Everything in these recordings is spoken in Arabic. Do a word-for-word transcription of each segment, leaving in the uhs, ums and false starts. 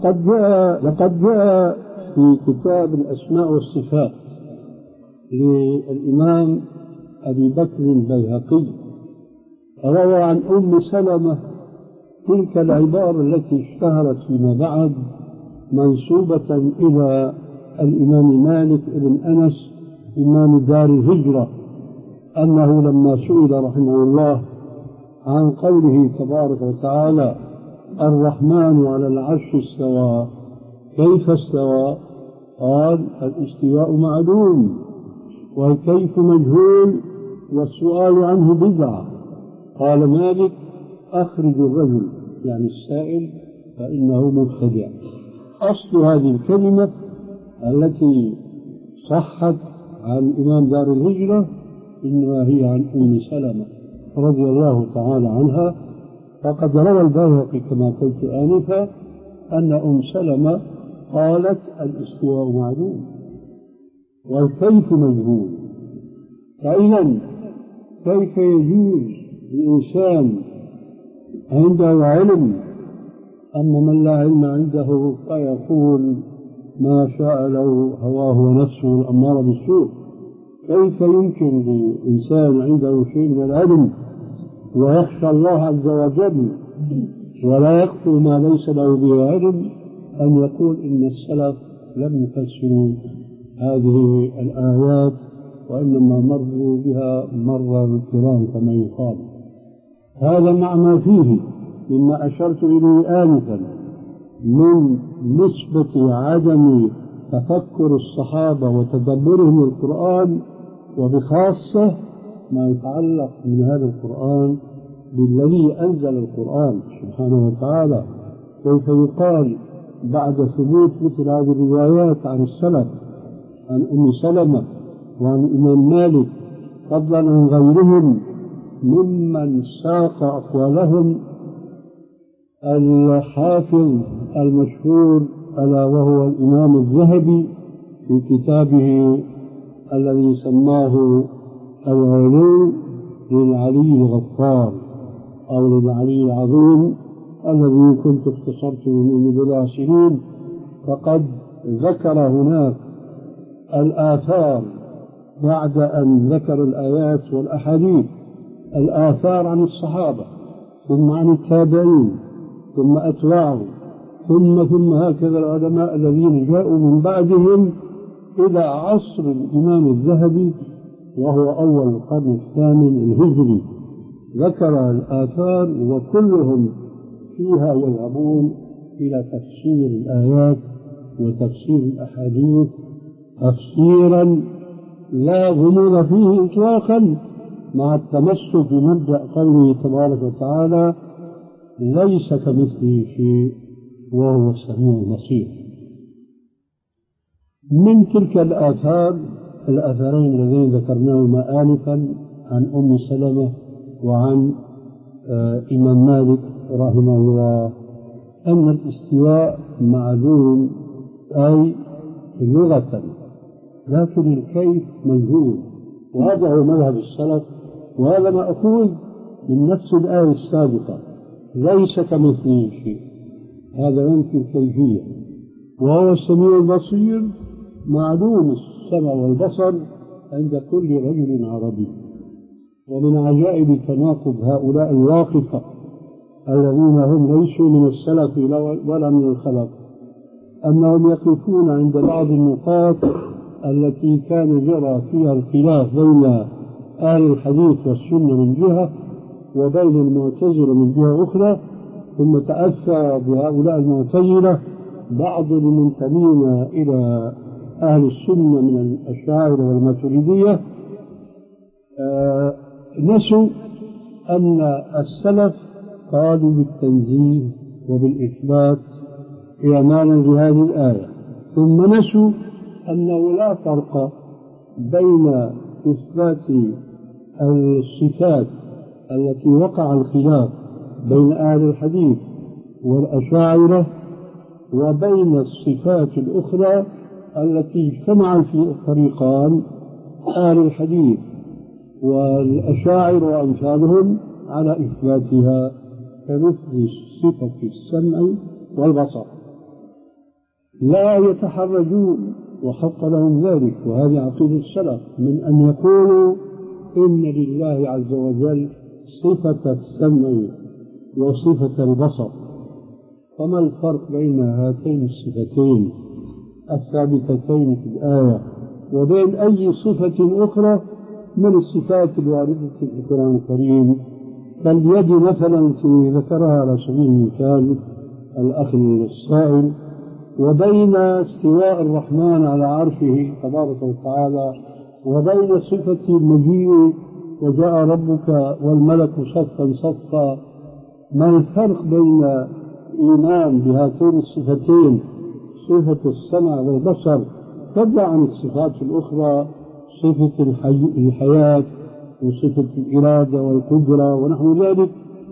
لقد جاء لقد جاء في كتاب الأسماء والصفات للإمام أبي بكر البيهقي روى عن أم سلمة تلك العبارة التي اشتهرت فيما بعد منسوبة إلى الإمام مالك بن أنس إمام دار الهجرة، أنه لما سئل رحمه الله عن قوله تبارك وتعالى الرحمن على العرش استوى كيف استوى؟ قال الاستواء معلوم والكيف مجهول والسؤال عنه بدعة. قال مالك أخرج الرجل يعني السائل فإنه مبتدع. أصل هذه الكلمة التي صحت عن إمام دار الهجرة إنما هي عن أم سلمة رضي الله تعالى عنها. فقد روى البيهقي كما قلت آنفا أن أم سلمة قالت الاستواء معلوم والكيف مجهول. فإذا كيف يجوز لإنسان عنده علم أما من لا علم عنده فيقول ما شاء له هواه ونفسه الأمارة بالسوء؟ كيف يمكن لإنسان عنده شيء من العلم ويخشى الله عز وجل ولا يخفي ما ليس له به علم أن يقول إن السلف لم يفسروا هذه الآيات وإنما مروا بها مر الكرام كما يقال؟ هذا مع ما فيه مما أشرت إليه آنفا من نسبة عدم تفكر الصحابة وتدبرهم القرآن، وبخاصة ما يتعلق من هذا القرآن بالذي أنزل القرآن سبحانه وتعالى. كيف يقال بعد ثبوت مثل هذه الروايات عن السلف عن أم سلمة وعن الإمام مالك فضلا عن غيرهم ممن ساق أقوالهم الحافظ المشهور ألا وهو الإمام الذهبي في كتابه الذي سماه العلو للعلي الغفار أو للعلي العظيم الذي كنت اختصرته من بضع سنين. فقد ذكر هناك الآثار بعد أن ذكر الآيات والأحاديث، الآثار عن الصحابة ثم عن التابعين ثم أتباعهم ثم ثم هكذا العلماء الذين جاءوا من بعدهم إلى عصر الإمام الذهبي وهو أول القرن الثامن الهجري. ذكر الآثار وكلهم فيها يذهبون إلى تفسير الآيات وتفسير الأحاديث تفسيرا لا غموض فيه إطلاقا، مع التمسك بمبدأ قوله تبارك وتعالى ليس كمثله شيء وهو السميع البصير. من تلك الآثار الأثرين الذين ذكرناهما آنفا عن أم سلمة وعن آه إمام مالك رحمه الله أن الاستواء معلوم أي لغة، لكن الكيف مجهول، وهذا هو مذهب السلف، وهذا مأخوذ من نفس الآية السابقة ليس كمثله شيء، هذا ينفي الكيفية. وهو السميع البصير معلوم السمع والبصر عند كل رجل عربي. ومن عجائب تناقض هؤلاء الواقفة الذين هم ليسوا من السلف ولا من الخلف أنهم يقفون عند بعض النقاط التي كان جرى فيها الخلاف بين أهل الحديث والسنة من جهة وبين المعتزلة من جهة أخرى، ثم تأثر بهؤلاء المعتزلة بعض المنتمين إلى أهل السنة من الأشاعرة والماتريدية آه نسوا أن السلف قالوا بالتنزيه وبالإثبات إعمالا لهذه الآية، ثم نسوا أنه لا فرق بين إثبات الصفات التي وقع الخلاف بين أهل الحديث والأشاعرة وبين الصفات الأخرى التي اجتمع في الفريقان أهل الحديث والأشاعر وأمثالهم على إثباتها كمثل صفة السمع والبصر. لا يتحرجون وحق لهم ذلك، وهذه عقيدة السلف، من أن يقولوا إن لله عز وجل صفة السمع وصفة البصر. فما الفرق بين هاتين الصفتين الثابتتين في الآية وبين أي صفة أخرى من الصفات الواردة في القرآن الكريم؟ كاليد مثلا ذكرها على سبيل المثال الأخ السائل، وبين استواء الرحمن على عرشه تبارك وتعالى، وبين صفة المجيء وجاء ربك والملك صفا صفا. ما الفرق بين إيمان بهاتين الصفتين، صفة السمع والبصر، تبع عن الصفات الأخرى، صفة الحي... الحياة وصفة الإرادة والقدرة ونحو ذلك؟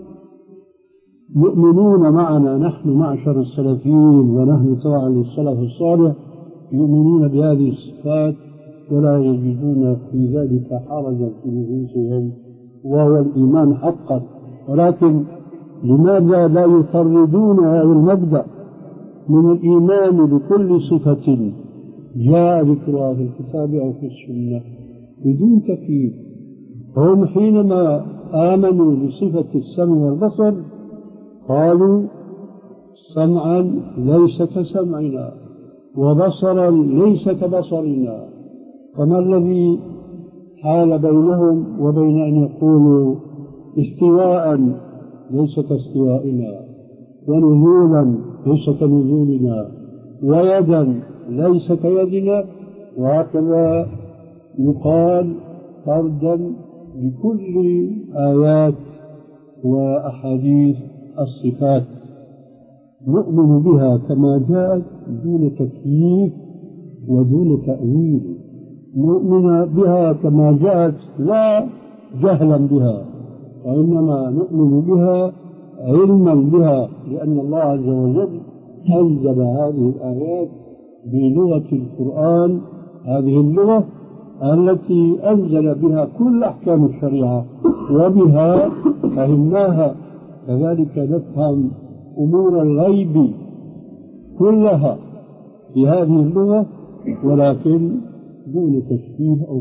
يؤمنون معنا نحن معشر السلفيين، ونحن طبعا للسلف الصالح، يؤمنون بهذه الصفات ولا يجدون في ذلك حرجا في نفوسهم، وهو الإيمان حقا. ولكن لماذا لا يفردون هذا المبدأ من الإيمان بكل صفة جاء ذكرها في الكتاب أو في السنة بدون تكييف؟ هم حينما آمنوا بصفة السمع والبصر قالوا سمعا ليس كسمعنا وبصرا ليس كبصرنا. فما الذي حال بينهم وبين أن يقولوا استواء ليس كاستوائنا، ونزولا ليس كنزولنا، ويدا ليس كيدنا؟ وهكذا يقال فردا بكل آيات وأحاديث الصفات، نؤمن بها كما جاءت دون تكييف ودون تأويل، نؤمن بها كما جاءت لا جهلا بها، وإنما نؤمن بها علما بها، لأن الله عز وجل أنزل هذه الآيات بلغة القرآن، هذه اللغة التي أنزل بها كل أحكام الشريعة وبها فهمناها. كذلك نفهم أمور الغيب كلها بهذه اللغة، ولكن دون تشبيه أو